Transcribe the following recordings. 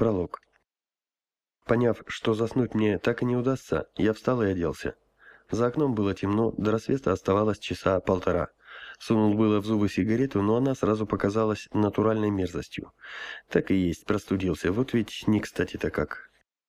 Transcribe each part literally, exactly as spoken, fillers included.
пролог. Поняв, что заснуть мне так и не удастся, я встал и оделся. За окном было темно, до рассвета оставалось часа полтора. Сунул было в зубы сигарету, но она сразу показалась натуральной мерзостью. Так и есть, простудился, вот ведь не кстати-то как.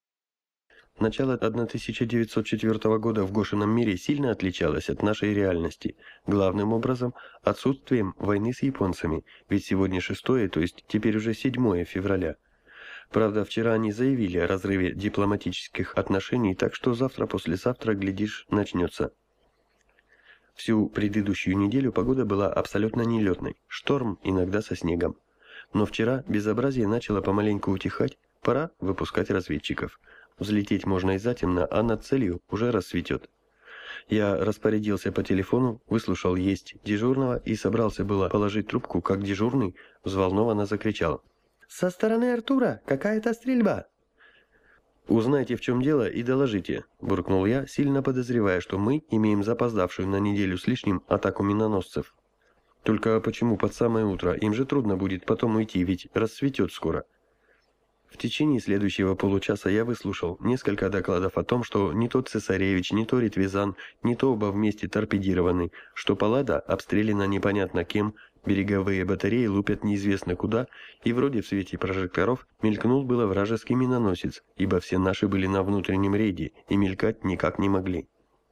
Начало тысяча девятьсот четвёртого года в Гошином мире сильно отличалось от нашей реальности. Главным образом, отсутствием войны с японцами, ведь сегодня шестое, то есть теперь уже седьмое февраля. Правда, вчера они заявили о разрыве дипломатических отношений, так что завтра-послезавтра, глядишь, начнется. Всю предыдущую неделю погода была абсолютно нелетной, шторм иногда со снегом. Но вчера безобразие начало помаленьку утихать, пора выпускать разведчиков. Взлететь можно и затемно, а над целью уже рассветет. Я распорядился по телефону, выслушал есть дежурного и собрался было положить трубку, как дежурный взволнованно закричал: «Со стороны Артура какая-то стрельба!» «Узнайте, в чем дело, и доложите», – буркнул я, сильно подозревая, что мы имеем запоздавшую на неделю с лишним атаку миноносцев. Только почему под самое утро? Им же трудно будет потом уйти, ведь рассветет скоро. В течение следующего получаса я выслушал несколько докладов о том, что не то Цесаревич, не то Ритвизан, не то оба вместе торпедированы, что Паллада обстреляна непонятно кем, береговые батареи лупят неизвестно куда, и вроде в свете прожекторов мелькнул было вражеский миноносец, ибо все наши были на внутреннем рейде и мелькать никак не могли.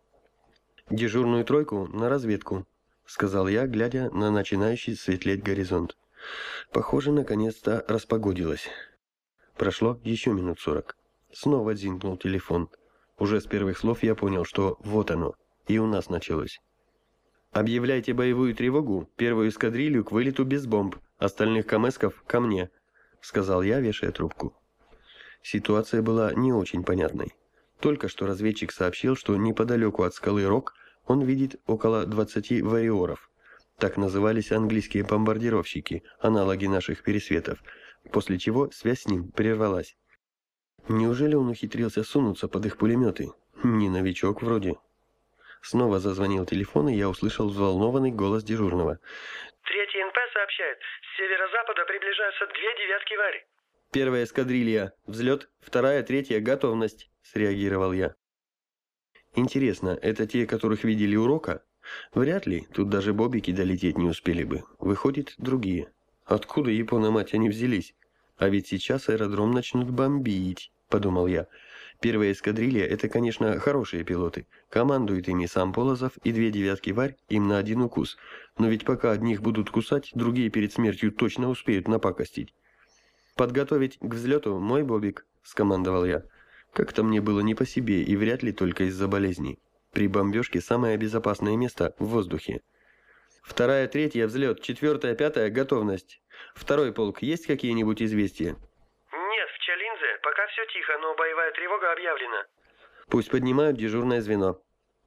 «Дежурную тройку на разведку», — сказал я, глядя на начинающий светлеть горизонт. Похоже, наконец-то распогодилось. Прошло еще минут сорок. Снова дзинкнул телефон. Уже с первых слов я понял, что вот оно, и у нас началось. «Объявляйте боевую тревогу, первую эскадрилью к вылету без бомб, остальных камэсков ко мне», — сказал я, вешая трубку. Ситуация была не очень понятной. Только что разведчик сообщил, что неподалеку от скалы Рок он видит около двадцати вариоров. Так назывались английские бомбардировщики, аналоги наших пересветов, после чего связь с ним прервалась. Неужели он ухитрился сунуться под их пулеметы? Не новичок вроде. Снова зазвонил телефон, и я услышал взволнованный голос дежурного. «Третий эн пэ сообщает, с северо-запада приближаются две девятки Варри». «Первая эскадрилья. Взлет. Вторая, третья. Готовность», — среагировал я. «Интересно, это те, которых видели у Рока? Вряд ли, тут даже бобики долететь не успели бы. Выходит, другие. Откуда, япона-мать, они взялись? А ведь сейчас аэродром начнут бомбить», — подумал я. Первая эскадрилья — это, конечно, хорошие пилоты. Командует ими сам Полозов, и две девятки Варь им на один укус. Но ведь пока одних будут кусать, другие перед смертью точно успеют напакостить. «Подготовить к взлету мой бобик», — скомандовал я. Как-то мне было не по себе, и вряд ли только из-за болезней. При бомбежке самое безопасное место — в воздухе. «Вторая, третья, взлет, четвертая, пятая, готовность. Второй полк, есть какие-нибудь известия?» «Нет, в Чалинзе пока все тихо, но боевая тревога объявлена». «Пусть поднимают дежурное звено».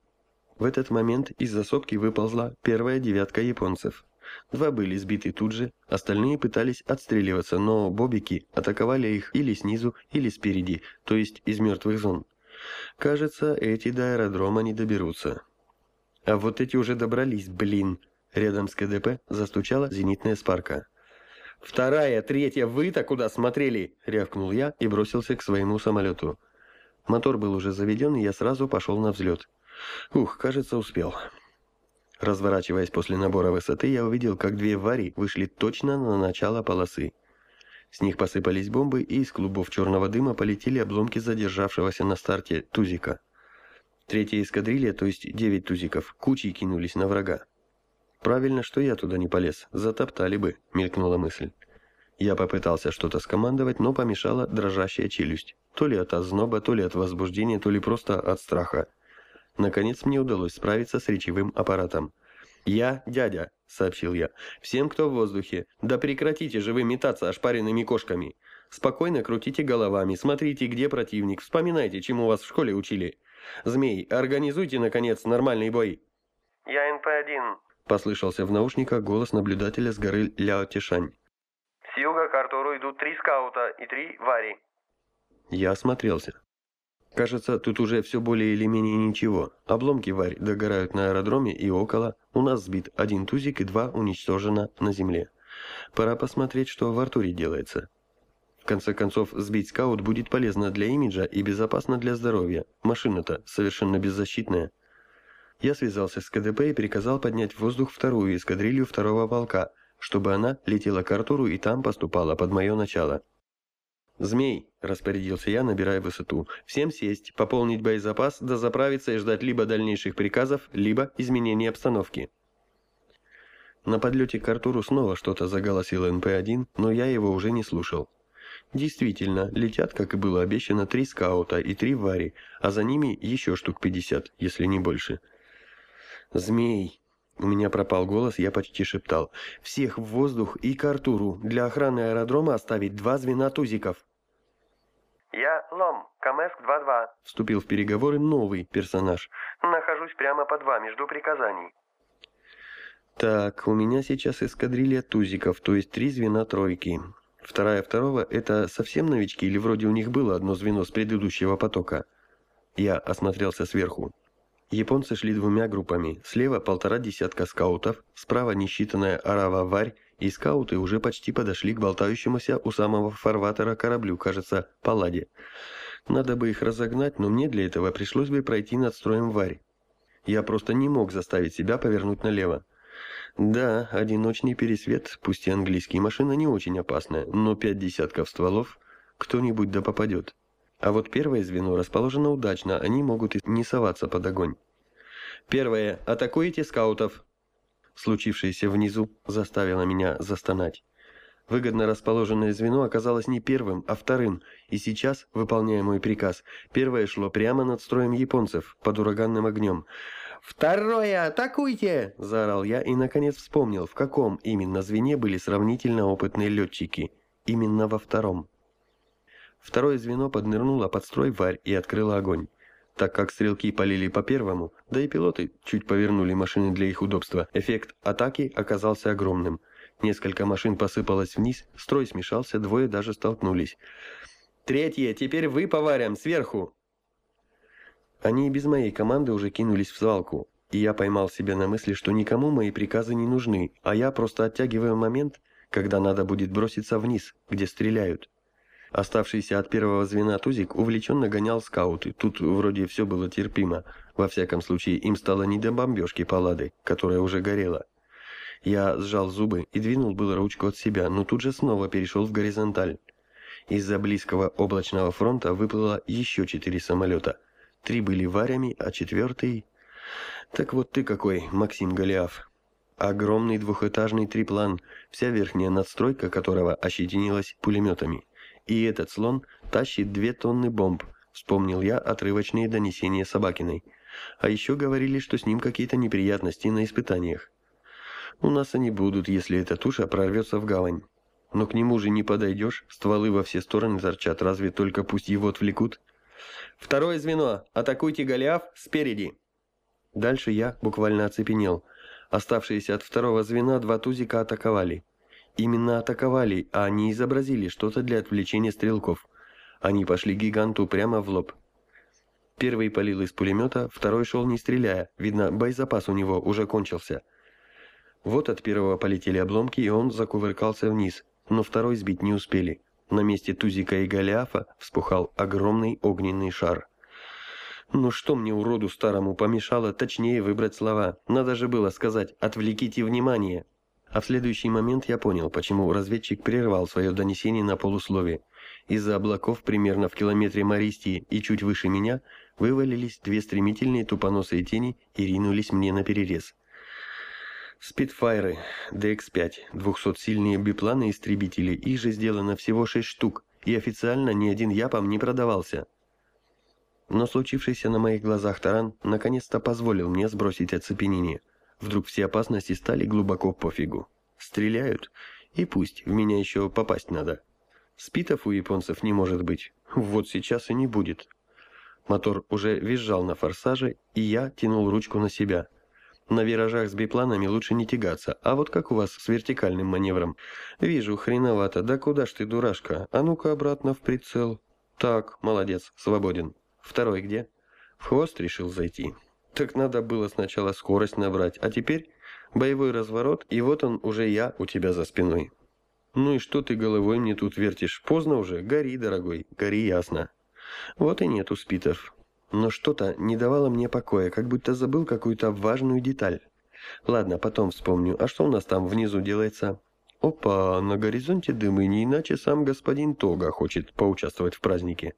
В этот момент из-за сопки выползла первая девятка японцев. Два были сбиты тут же, остальные пытались отстреливаться, но бобики атаковали их или снизу, или спереди, то есть из мертвых зон. Кажется, эти до аэродрома не доберутся. А вот эти уже добрались, блин. Рядом с ка дэ пэ застучала зенитная спарка. «Вторая, третья, вы-то куда смотрели?» — рявкнул я и бросился к своему самолету. Мотор был уже заведен, и я сразу пошел на взлет. Ух, кажется, успел. Разворачиваясь после набора высоты, я увидел, как две Варри вышли точно на начало полосы. С них посыпались бомбы, и из клубов черного дыма полетели обломки задержавшегося на старте тузика. Третья эскадрилья, то есть девять тузиков, кучей кинулись на врага. «Правильно, что я туда не полез, затоптали бы», — мелькнула мысль. Я попытался что-то скомандовать, но помешала дрожащая челюсть. То ли от озноба, то ли от возбуждения, то ли просто от страха. Наконец мне удалось справиться с речевым аппаратом. «Я дядя», — сообщил я, — «всем, кто в воздухе. Да прекратите же вы метаться ошпаренными кошками. Спокойно крутите головами, смотрите, где противник, вспоминайте, чему вас в школе учили. Змей, организуйте, наконец, нормальный бой». «Я эн пэ один», — послышался в наушниках голос наблюдателя с горы Ляо-Тишань. «С юга к Артуру идут три скаута и три Варри». Я осмотрелся. Кажется, тут уже все более или менее ничего. Обломки Варь догорают на аэродроме и около. У нас сбит один тузик и два уничтожено на земле. Пора посмотреть, что в Артуре делается. В конце концов, сбить скаут будет полезно для имиджа и безопасно для здоровья. Машина-то совершенно беззащитная. Я связался с ка дэ пэ и приказал поднять в воздух вторую эскадрилью второго полка, чтобы она летела к Артуру и там поступала под мое начало. «Змей», — распорядился я, набирая высоту, — «всем сесть, пополнить боезапас, дозаправиться и ждать либо дальнейших приказов, либо изменения обстановки». На подлете к Артуру снова что-то заголосил эн пэ один, но я его уже не слушал. Действительно, летят, как и было обещано, три скаута и три вари, а за ними еще штук пятьдесят, если не больше. «Змей!» У меня пропал голос, я почти шептал. «Всех в воздух и к Артуру. Для охраны аэродрома оставить два звена тузиков». «Я Лом, Камэск два-два», — вступил в переговоры новый персонаж. «Нахожусь прямо под вами, жду приказаний». «Так, у меня сейчас эскадрилья тузиков, то есть три звена тройки. Вторая второго — это совсем новички или вроде у них было одно звено с предыдущего потока?» Я осмотрелся сверху. Японцы шли двумя группами. Слева полтора десятка скаутов, справа несчитанная орава-варь, и скауты уже почти подошли к болтающемуся у самого фарватера кораблю, кажется, Палладе. Надо бы их разогнать, но мне для этого пришлось бы пройти над строем варь. Я просто не мог заставить себя повернуть налево. Да, одиночный пересвет, пусть и английский, машина не очень опасная, но пять десятков стволов кто-нибудь да попадет. А вот первое звено расположено удачно, они могут и не соваться под огонь. «Первое. Атакуйте скаутов!» Случившееся внизу заставило меня застонать. Выгодно расположенное звено оказалось не первым, а вторым, и сейчас, выполняя мой приказ, первое шло прямо над строем японцев, под ураганным огнем. «Второе! Атакуйте!» – заорал я и, наконец, вспомнил, в каком именно звене были сравнительно опытные летчики. Именно во втором. Второе звено поднырнуло под строй варь и открыло огонь. Так как стрелки полили по первому, да и пилоты чуть повернули машины для их удобства, эффект атаки оказался огромным. Несколько машин посыпалось вниз, строй смешался, двое даже столкнулись. «Третье! Теперь вы по варям, сверху!» Они и без моей команды уже кинулись в свалку, и я поймал себя на мысли, что никому мои приказы не нужны, а я просто оттягиваю момент, когда надо будет броситься вниз, где стреляют. Оставшийся от первого звена тузик увлеченно гонял скауты, тут вроде все было терпимо, во всяком случае им стало не до бомбежки Паллады, которая уже горела. Я сжал зубы и двинул было ручку от себя, но тут же снова перешел в горизонталь. Из-за близкого облачного фронта выплыло еще четыре самолета. Три были варями, а четвертый... Так вот ты какой, Максим Голиаф. Огромный двухэтажный триплан, вся верхняя надстройка которого ощетинилась пулеметами. И этот слон тащит две тонны бомб, вспомнил я отрывочные донесения Собакиной. А еще говорили, что с ним какие-то неприятности на испытаниях. У нас они будут, если эта туша прорвется в гавань. Но к нему же не подойдешь, стволы во все стороны торчат, разве только пусть его отвлекут. «Второе звено! Атакуйте Голиаф спереди!» Дальше я буквально оцепенел. Оставшиеся от второго звена два тузика атаковали. Именно атаковали, а не изобразили что-то для отвлечения стрелков. Они пошли гиганту прямо в лоб. Первый палил из пулемета, второй шел не стреляя, видно, боезапас у него уже кончился. Вот от первого полетели обломки, и он закувыркался вниз, но второй сбить не успели. На месте тузика и Голиафа вспухал огромный огненный шар. Ну что мне, уроду старому, помешало точнее выбрать слова? Надо же было сказать «отвлеките внимание». А в следующий момент я понял, почему разведчик прервал свое донесение на полуслове. Из-за облаков примерно в километре Мористии и чуть выше меня вывалились две стремительные тупоносые тени и ринулись мне наперерез. Спитфайры, дэ икс пять, двухсотсильные бипланы-истребители, их же сделано всего шесть штук, и официально ни один япам не продавался. Но случившийся на моих глазах таран наконец-то позволил мне сбросить оцепенение. Вдруг все опасности стали глубоко пофигу. Стреляют, и пусть, в меня еще попасть надо. Спитов у японцев не может быть, вот сейчас и не будет. Мотор уже визжал на форсаже, и я тянул ручку на себя. На виражах с бипланами лучше не тягаться, а вот как у вас с вертикальным маневром? Вижу, хреновато, да куда ж ты, дурашка, а ну-ка обратно в прицел. Так, молодец, свободен. Второй где? В хвост решил зайти. Так надо было сначала скорость набрать, а теперь боевой разворот, и вот он уже я у тебя за спиной. Ну и что ты головой мне тут вертишь? Поздно уже. Гори, дорогой, гори ясно. Вот и нету спитов. Но что-то не давало мне покоя, как будто забыл какую-то важную деталь. Ладно, потом вспомню. А что у нас там внизу делается? Опа, на горизонте дымы, не иначе сам господин Тога хочет поучаствовать в празднике.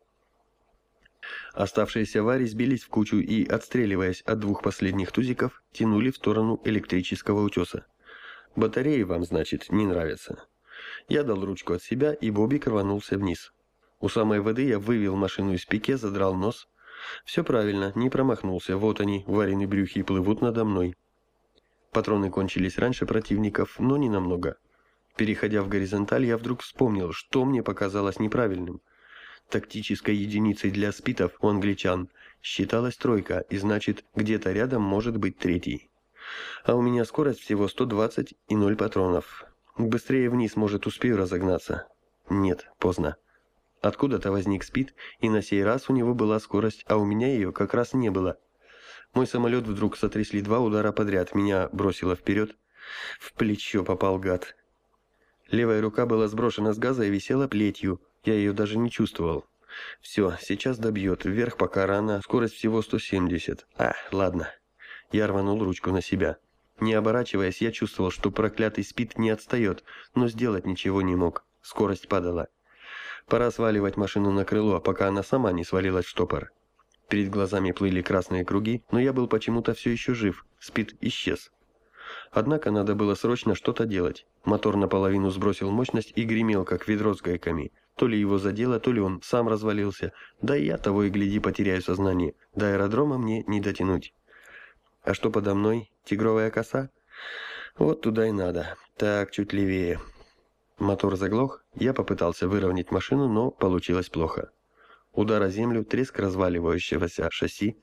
Оставшиеся вари сбились в кучу и, отстреливаясь от двух последних тузиков, тянули в сторону электрического утеса. Батареи вам, значит, не нравятся. Я дал ручку от себя, и Бобик рванулся вниз. У самой воды я вывел машину из пике, задрал нос. Все правильно, не промахнулся. Вот они, вареные брюхи, плывут надо мной. Патроны кончились раньше противников, но не намного. Переходя в горизонталь, я вдруг вспомнил, что мне показалось неправильным. Тактической единицей для спитов у англичан считалась тройка, и значит, где-то рядом может быть третий. А у меня скорость всего сто двадцать и ноль патронов. Быстрее вниз, может, успею разогнаться. Нет, поздно. Откуда-то возник спит, и на сей раз у него была скорость, а у меня ее как раз не было. Мой самолет вдруг сотрясли два удара подряд, меня бросило вперед. В плечо попал гад. Левая рука была сброшена с газа и висела плетью, я ее даже не чувствовал. Все, сейчас добьет, вверх пока рано, скорость всего сто семьдесят. А, ладно. Я рванул ручку на себя. Не оборачиваясь, я чувствовал, что проклятый спид не отстает, но сделать ничего не мог. Скорость падала. Пора сваливать машину на крыло, пока она сама не свалилась в штопор. Перед глазами плыли красные круги, но я был почему-то все еще жив. Спид исчез. Однако надо было срочно что-то делать. Мотор наполовину сбросил мощность и гремел, как ведро с гайками. То ли его задело, то ли он сам развалился. Да и я того и гляди потеряю сознание. До аэродрома мне не дотянуть. А что подо мной? Тигровая коса? Вот туда и надо. Так, чуть левее. Мотор заглох. Я попытался выровнять машину, но получилось плохо. Удар о землю, треск разваливающегося шасси.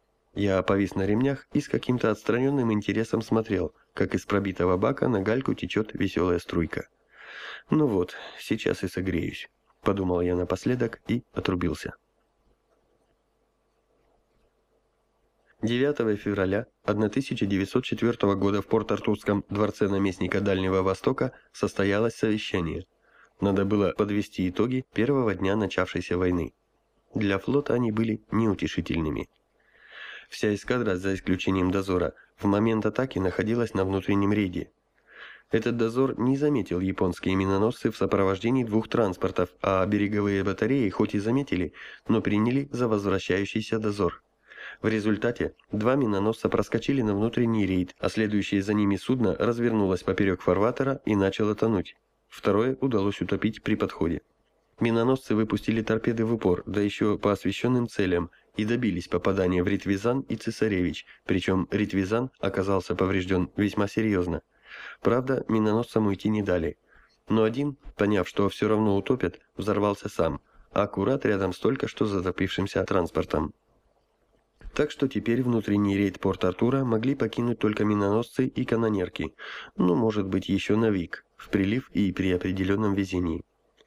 Я повис на ремнях и с каким-то отстраненным интересом смотрел, как из пробитого бака на гальку течет веселая струйка. «Ну вот, сейчас и согреюсь», — подумал я напоследок и отрубился. девятого февраля тысяча девятьсот четвёртого года в Порт-Артурском дворце наместника Дальнего Востока состоялось совещание. Надо было подвести итоги первого дня начавшейся войны. Для флота они были неутешительными. Вся эскадра, за исключением дозора, в момент атаки находилась на внутреннем рейде. Этот дозор не заметил японские миноносцы в сопровождении двух транспортов, а береговые батареи хоть и заметили, но приняли за возвращающийся дозор. В результате два миноносца проскочили на внутренний рейд, а следующее за ними судно развернулось поперек фарватера и начало тонуть. Второе удалось утопить при подходе. Миноносцы выпустили торпеды в упор, да еще по освещенным целям, и добились попадания в Ритвизан и Цесаревич, причем Ритвизан оказался поврежден весьма серьезно. Правда, миноносцам уйти не дали. Но один, поняв, что все равно утопят, взорвался сам, а аккурат рядом с только что затопившимся транспортом. Так что теперь внутренний рейд Порт-Артура могли покинуть только миноносцы и канонерки, ну, может быть, еще Навик, в прилив и при определенном везении.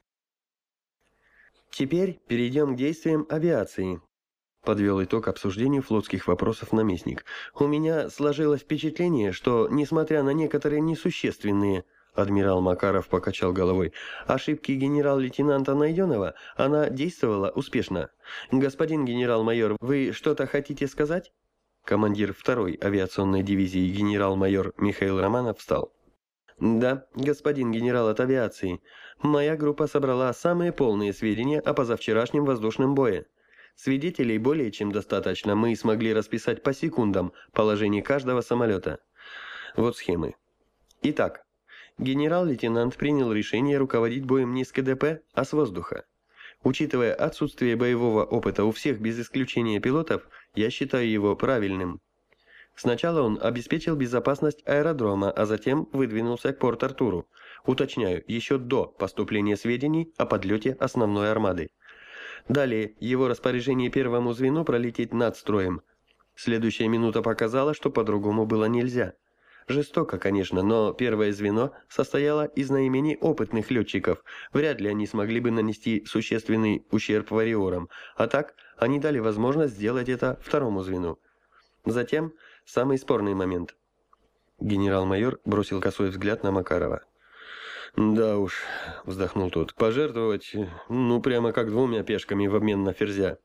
Теперь перейдем к действиям авиации. Подвел итог обсуждению флотских вопросов наместник. У меня сложилось впечатление, что, несмотря на некоторые несущественные, адмирал Макаров покачал головой, ошибки генерал-лейтенанта Найденова, она действовала успешно. Господин генерал-майор, вы что-то хотите сказать? Командир второй авиационной дивизии генерал-майор Михаил Романов встал. Да, господин генерал от авиации, моя группа собрала самые полные сведения о позавчерашнем воздушном бое. Свидетелей более чем достаточно, мы смогли расписать по секундам положение каждого самолета. Вот схемы. Итак, генерал-лейтенант принял решение руководить боем не с КДП, а с воздуха. Учитывая отсутствие боевого опыта у всех без исключения пилотов, я считаю его правильным. Сначала он обеспечил безопасность аэродрома, а затем выдвинулся к Порт-Артуру. Уточняю, еще до поступления сведений о подлете основной армады. Далее, его распоряжение первому звену пролететь над строем. Следующая минута показала, что по-другому было нельзя. Жестоко, конечно, но первое звено состояло из наименее опытных летчиков. Вряд ли они смогли бы нанести существенный ущерб вариорам, а так они дали возможность сделать это второму звену. Затем самый спорный момент. Генерал-майор бросил косой взгляд на Макарова. Да уж, вздохнул тот, пожертвовать, ну прямо как двумя пешками в обмен на ферзя.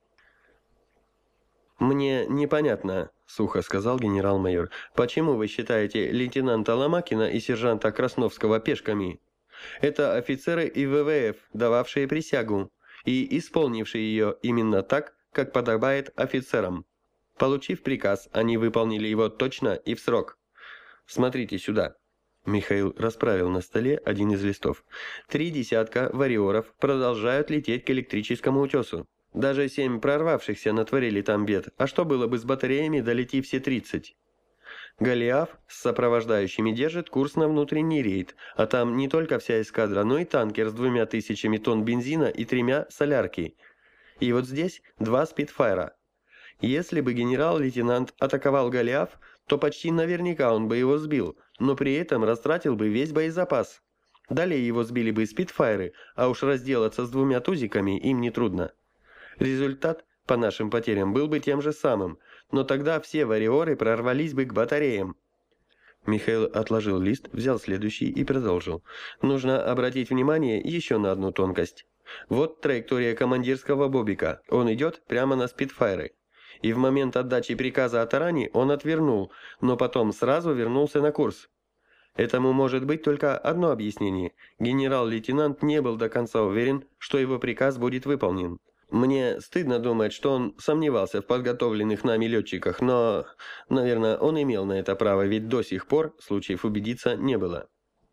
«Мне непонятно», — сухо сказал генерал-майор, «почему вы считаете лейтенанта Ломакина и сержанта Красновского пешками? Это офицеры И В В Ф, дававшие присягу и исполнившие ее именно так, как подобает офицерам. Получив приказ, они выполнили его точно и в срок. Смотрите сюда». Михаил расправил на столе один из листов. «Три десятка вариоров продолжают лететь к электрическому утесу. Даже семь прорвавшихся натворили там бед, а что было бы с батареями, долети все тридцать? Голиаф с сопровождающими держит курс на внутренний рейд, а там не только вся эскадра, но и танкер с двумя тысячами тонн бензина и тремя солярки. И вот здесь два спидфайра. Если бы генерал-лейтенант атаковал Голиаф, то почти наверняка он бы его сбил, но при этом растратил бы весь боезапас. Далее его сбили бы спидфайры, а уж разделаться с двумя тузиками им нетрудно. Результат, по нашим потерям, был бы тем же самым, но тогда все вариоры прорвались бы к батареям». Михаил отложил лист, взял следующий и продолжил. «Нужно обратить внимание еще на одну тонкость. Вот траектория командирского бобика. Он идет прямо на спидфайры. И в момент отдачи приказа о таране он отвернул, но потом сразу вернулся на курс. Этому может быть только одно объяснение. Генерал-лейтенант не был до конца уверен, что его приказ будет выполнен. Мне стыдно думать, что он сомневался в подготовленных нами летчиках, но, наверное, он имел на это право, ведь до сих пор случаев убедиться не было.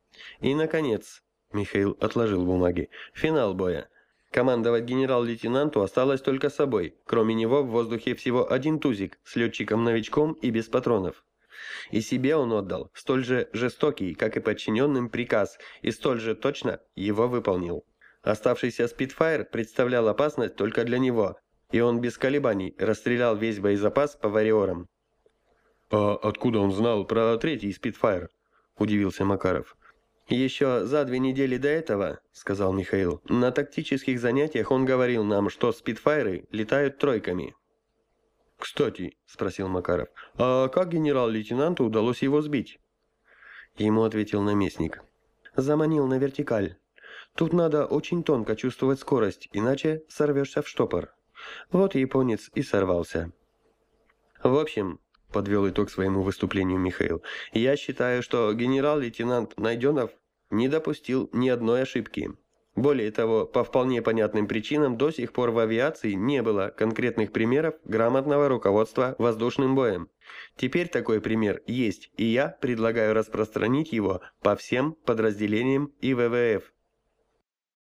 И, наконец, Михаил отложил бумаги, финал боя. Командовать генерал-лейтенанту осталось только собой, кроме него в воздухе всего один тузик с летчиком-новичком и без патронов. И себе он отдал столь же жестокий, как и подчиненным приказ, и столь же точно его выполнил. Оставшийся спидфайр представлял опасность только для него, и он без колебаний расстрелял весь боезапас по вариорам. «А откуда он знал про третий спидфайр?» – удивился Макаров. «Еще за две недели до этого, — сказал Михаил, — на тактических занятиях он говорил нам, что спидфайры летают тройками». «Кстати, — спросил Макаров, — а как генерал-лейтенанту удалось его сбить?» Ему ответил наместник. «Заманил на вертикаль. Тут надо очень тонко чувствовать скорость, иначе сорвешься в штопор. Вот японец и сорвался». «В общем, — подвел итог своему выступлению Михаил, — я считаю, что генерал-лейтенант Найденов не допустил ни одной ошибки. Более того, по вполне понятным причинам до сих пор в авиации не было конкретных примеров грамотного руководства воздушным боем. Теперь такой пример есть, и я предлагаю распространить его по всем подразделениям И В В Ф.